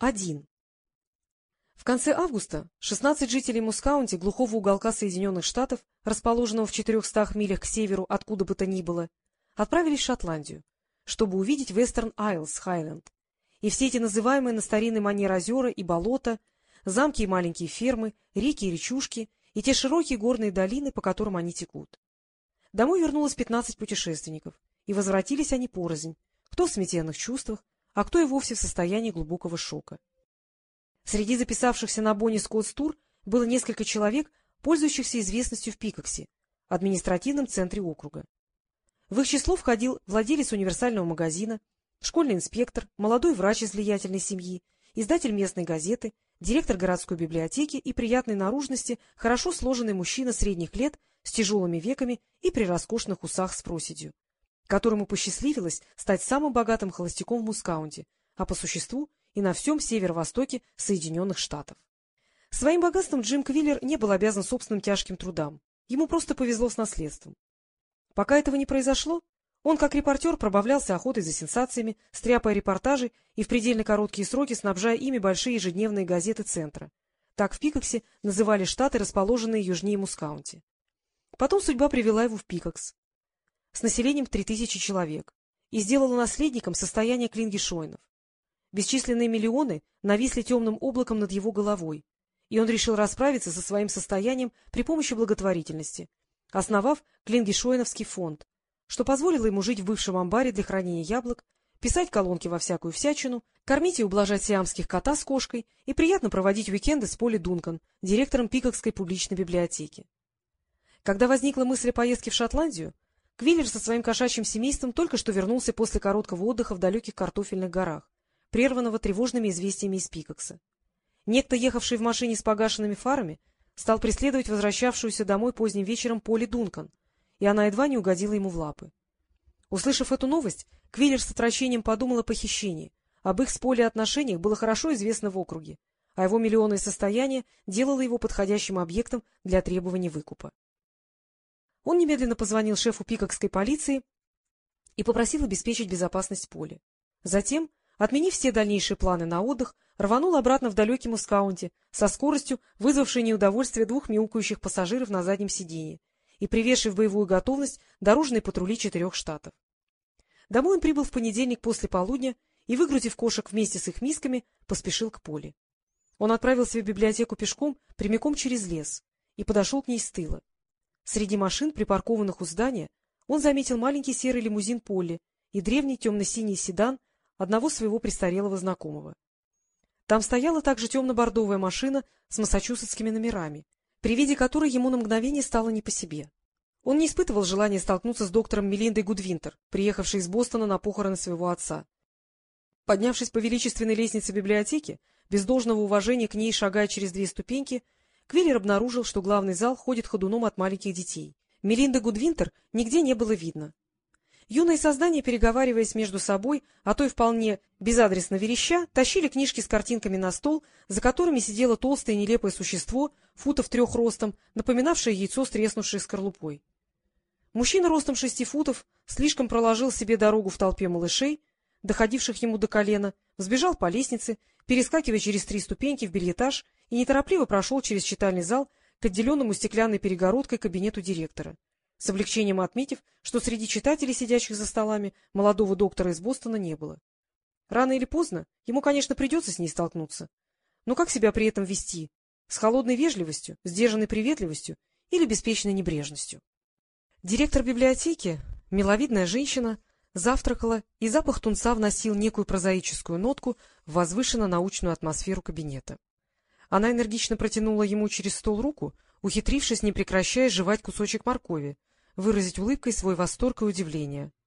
1. В конце августа 16 жителей Мускаунти, глухого уголка Соединенных Штатов, расположенного в 400 милях к северу откуда бы то ни было, отправились в Шотландию, чтобы увидеть Вестерн Айлс, Хайленд, и все эти называемые на старинный манер озера и болота, замки и маленькие фермы, реки и речушки, и те широкие горные долины, по которым они текут. Домой вернулось 15 путешественников, и возвратились они порознь, кто в смятенных чувствах, а кто и вовсе в состоянии глубокого шока. Среди записавшихся на Бонни Скоттс тур было несколько человек, пользующихся известностью в Пикоксе, административном центре округа. В их число входил владелец универсального магазина, школьный инспектор, молодой врач из влиятельной семьи, издатель местной газеты, директор городской библиотеки и приятной наружности хорошо сложенный мужчина средних лет с тяжелыми веками и при роскошных усах с проседью, которому посчастливилось стать самым богатым холостяком в Мускаунте, а по существу и на всем северо-востоке Соединенных Штатов. Своим богатством Джим Квиллер не был обязан собственным тяжким трудам, ему просто повезло с наследством. Пока этого не произошло, он, как репортер, пробавлялся охотой за сенсациями, стряпая репортажи и в предельно короткие сроки снабжая ими большие ежедневные газеты центра. Так в Пикоксе называли штаты, расположенные южнее Мускаунти. Потом судьба привела его в Пикокс с населением в 3000 человек и сделала наследником состояние Клингишойнов. Бесчисленные миллионы нависли темным облаком над его головой, и он решил расправиться со своим состоянием при помощи благотворительности, основав Клингишойновский фонд, что позволило ему жить в бывшем амбаре для хранения яблок, писать колонки во всякую всячину, кормить и ублажать сиамских кота с кошкой и приятно проводить уикенды с Полли Дункан, директором Пикокской публичной библиотеки. Когда возникла мысль о поездке в Шотландию, Квиллер со своим кошачьим семейством только что вернулся после короткого отдыха в далеких картофельных горах, прерванного тревожными известиями из Пикокса. Некто, ехавший в машине с погашенными фарами, стал преследовать возвращавшуюся домой поздним вечером Полли Дункан, и она едва не угодила ему в лапы. Услышав эту новость, Квиллер с отвращением подумал о похищении. Об их с Полли отношениях было хорошо известно в округе, а его миллионное состояние делало его подходящим объектом для требования выкупа. Он немедленно позвонил шефу пикокской полиции и попросил обеспечить безопасность Полли. Затем, отменив все дальнейшие планы на отдых, рванул обратно в далекий Мускаунти со скоростью, вызвавшей неудовольствие 2 мяукающих пассажиров на заднем сиденье и приведший в боевую готовность дорожные патрули 4 штатов. Домой он прибыл в понедельник после полудня и, выгрузив кошек вместе с их мисками, поспешил к Полли. Он отправился в библиотеку пешком прямиком через лес и подошел к ней с тыла. Среди машин, припаркованных у здания, он заметил маленький серый лимузин Полли и древний темно-синий седан одного своего престарелого знакомого. Там стояла также темно-бордовая машина с массачусетскими номерами, при виде которой ему на мгновение стало не по себе. Он не испытывал желания столкнуться с доктором Мелиндой Гудвинтер, приехавшей из Бостона на похороны своего отца. Поднявшись по величественной лестнице библиотеки, без должного уважения к ней шагая через 2 ступеньки, Квиллер обнаружил, что главный зал ходит ходуном от маленьких детей. Мелинды Гудвинтер нигде не было видно. Юные создания, переговариваясь между собой, а то и вполне безадресно вереща, тащили книжки с картинками на стол, за которыми сидело толстое нелепое существо, футов 3 ростом, напоминавшее яйцо с треснувшей скорлупой. Мужчина ростом 6 футов слишком проложил себе дорогу в толпе малышей, доходивших ему до колена, взбежал по лестнице, перескакивая через 3 ступеньки в бельэтаж, и неторопливо прошел через читальный зал к отделенному стеклянной перегородкой кабинету директора, с облегчением отметив, что среди читателей, сидящих за столами, молодого доктора из Бостона не было. Рано или поздно ему, конечно, придется с ней столкнуться. Но как себя при этом вести? С холодной вежливостью, сдержанной приветливостью или беспечной небрежностью? Директор библиотеки, миловидная женщина, завтракала, и запах тунца вносил некую прозаическую нотку в возвышенно-научную атмосферу кабинета. Она энергично протянула ему через стол руку, ухитрившись, не прекращая, жевать кусочек моркови, выразить улыбкой свой восторг и удивление.